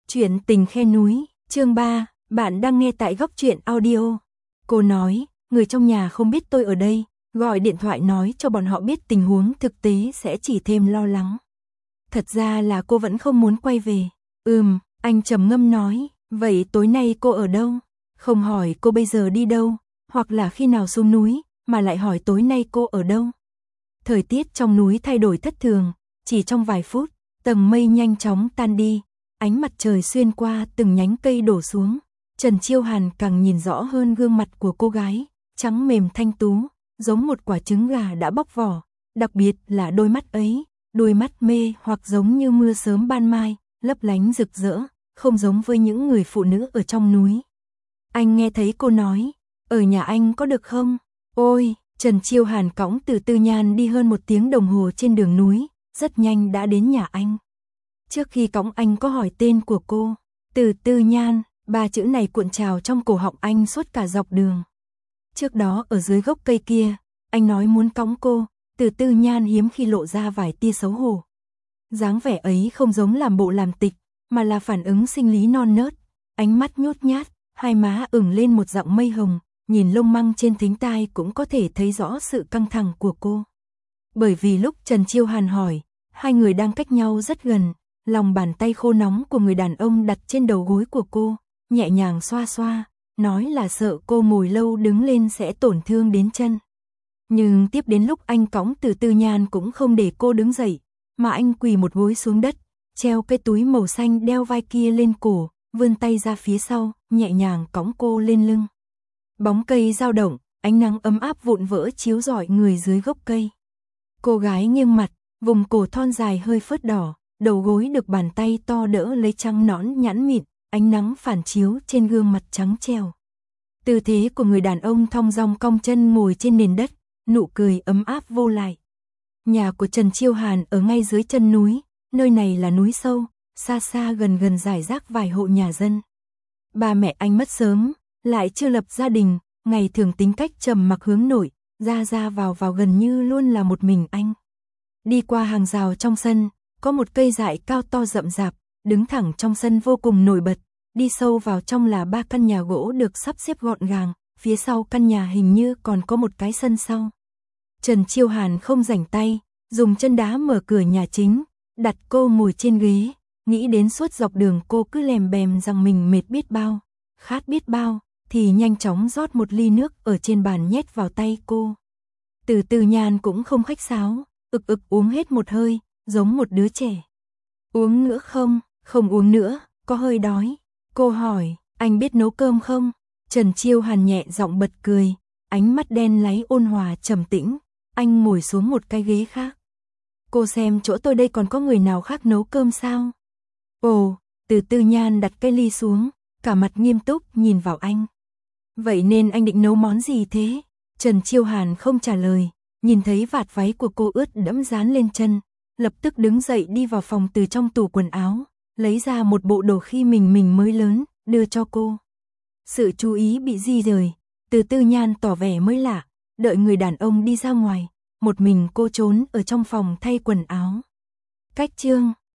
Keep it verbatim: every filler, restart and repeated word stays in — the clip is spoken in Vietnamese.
Chuyện tình khe núi, chương ba, bạn đang nghe tại Góc Truyện Audio. Cô nói, người trong nhà không biết tôi ở đây, gọi điện thoại nói cho bọn họ biết tình huống thực tế sẽ chỉ thêm lo lắng. Thật ra là cô vẫn không muốn quay về. Ừm, anh trầm ngâm nói, vậy tối nay cô ở đâu? Không hỏi cô bây giờ đi đâu, hoặc là khi nào xuống núi, mà lại hỏi tối nay cô ở đâu. Thời tiết trong núi thay đổi thất thường, chỉ trong vài phút, tầng mây nhanh chóng tan đi. Ánh mặt trời xuyên qua từng nhánh cây đổ xuống, Trần Chiêu Hàn càng nhìn rõ hơn gương mặt của cô gái, trắng mềm thanh tú, giống một quả trứng gà đã bóc vỏ, đặc biệt là đôi mắt ấy, đôi mắt mê hoặc giống như mưa sớm ban mai, lấp lánh rực rỡ, không giống với những người phụ nữ ở trong núi. Anh nghe thấy cô nói, ở nhà anh có được không? Ôi, Trần Chiêu Hàn cõng từ Tư Nhan đi hơn một tiếng đồng hồ trên đường núi, rất nhanh đã đến nhà anh. Trước khi cõng anh có hỏi tên của cô, Từ Tư Nhan, ba chữ này cuộn trào trong cổ họng anh suốt cả dọc đường. Trước đó ở dưới gốc cây kia, anh nói muốn cõng cô, Từ Tư Nhan hiếm khi lộ ra vài tia xấu hổ. Dáng vẻ ấy không giống làm bộ làm tịch, mà là phản ứng sinh lý non nớt, ánh mắt nhút nhát, hai má ửng lên một dạng mây hồng, nhìn lông măng trên thính tai cũng có thể thấy rõ sự căng thẳng của cô. Bởi vì lúc Trần Chiêu Hàn hỏi, hai người đang cách nhau rất gần. Lòng bàn tay khô nóng của người đàn ông đặt trên đầu gối của cô, nhẹ nhàng xoa xoa, nói là sợ cô ngồi lâu đứng lên sẽ tổn thương đến chân. Nhưng tiếp đến lúc anh cõng Từ Tư Nhan cũng không để cô đứng dậy, mà anh quỳ một gối xuống đất, treo cái túi màu xanh đeo vai kia lên cổ, vươn tay ra phía sau, nhẹ nhàng cõng cô lên lưng. Bóng cây dao động, ánh nắng ấm áp vụn vỡ chiếu rọi người dưới gốc cây. Cô gái nghiêng mặt, vùng cổ thon dài hơi phớt đỏ. Đầu gối được bàn tay to đỡ lấy trắng nõn nhẵn mịn, ánh nắng phản chiếu trên gương mặt trắng trẻo. Tư thế của người đàn ông thong dong cong chân ngồi trên nền đất, nụ cười ấm áp vô lại. Nhà của Trần Chiêu Hàn ở ngay dưới chân núi, nơi này là núi sâu, xa xa gần gần rải rác vài hộ nhà dân. Ba mẹ anh mất sớm, lại chưa lập gia đình, ngày thường tính cách trầm mặc hướng nội, ra ra vào vào gần như luôn là một mình anh. Đi qua hàng rào trong sân, có một cây dại cao to rậm rạp, đứng thẳng trong sân vô cùng nổi bật, đi sâu vào trong là ba căn nhà gỗ được sắp xếp gọn gàng, phía sau căn nhà hình như còn có một cái sân sau. Trần Chiêu Hàn không rảnh tay, dùng chân đá mở cửa nhà chính, đặt cô ngồi trên ghế, nghĩ đến suốt dọc đường cô cứ lèm bèm rằng mình mệt biết bao, khát biết bao, thì nhanh chóng rót một ly nước ở trên bàn nhét vào tay cô. Từ Tư Nhan cũng không khách sáo, ực ực uống hết một hơi, giống một đứa trẻ. Uống nữa không? Không uống nữa, có hơi đói. Cô hỏi, anh biết nấu cơm không? Trần Chiêu Hàn nhẹ giọng bật cười, ánh mắt đen láy ôn hòa trầm tĩnh, anh ngồi xuống một cái ghế khác. Cô xem chỗ tôi đây còn có người nào khác nấu cơm sao? Ồ, Từ Tư Nhan đặt cái ly xuống, cả mặt nghiêm túc nhìn vào anh. Vậy nên anh định nấu món gì thế? Trần Chiêu Hàn không trả lời, nhìn thấy vạt váy của cô ướt đẫm dán lên chân. Lập tức đứng dậy đi vào phòng từ trong tủ quần áo, lấy ra một bộ đồ khi mình mình mới lớn, đưa cho cô. Sự chú ý bị di rời, Từ Tư Nhan tỏ vẻ mới lạ, đợi người đàn ông đi ra ngoài, một mình cô trốn ở trong phòng thay quần áo. Cách chương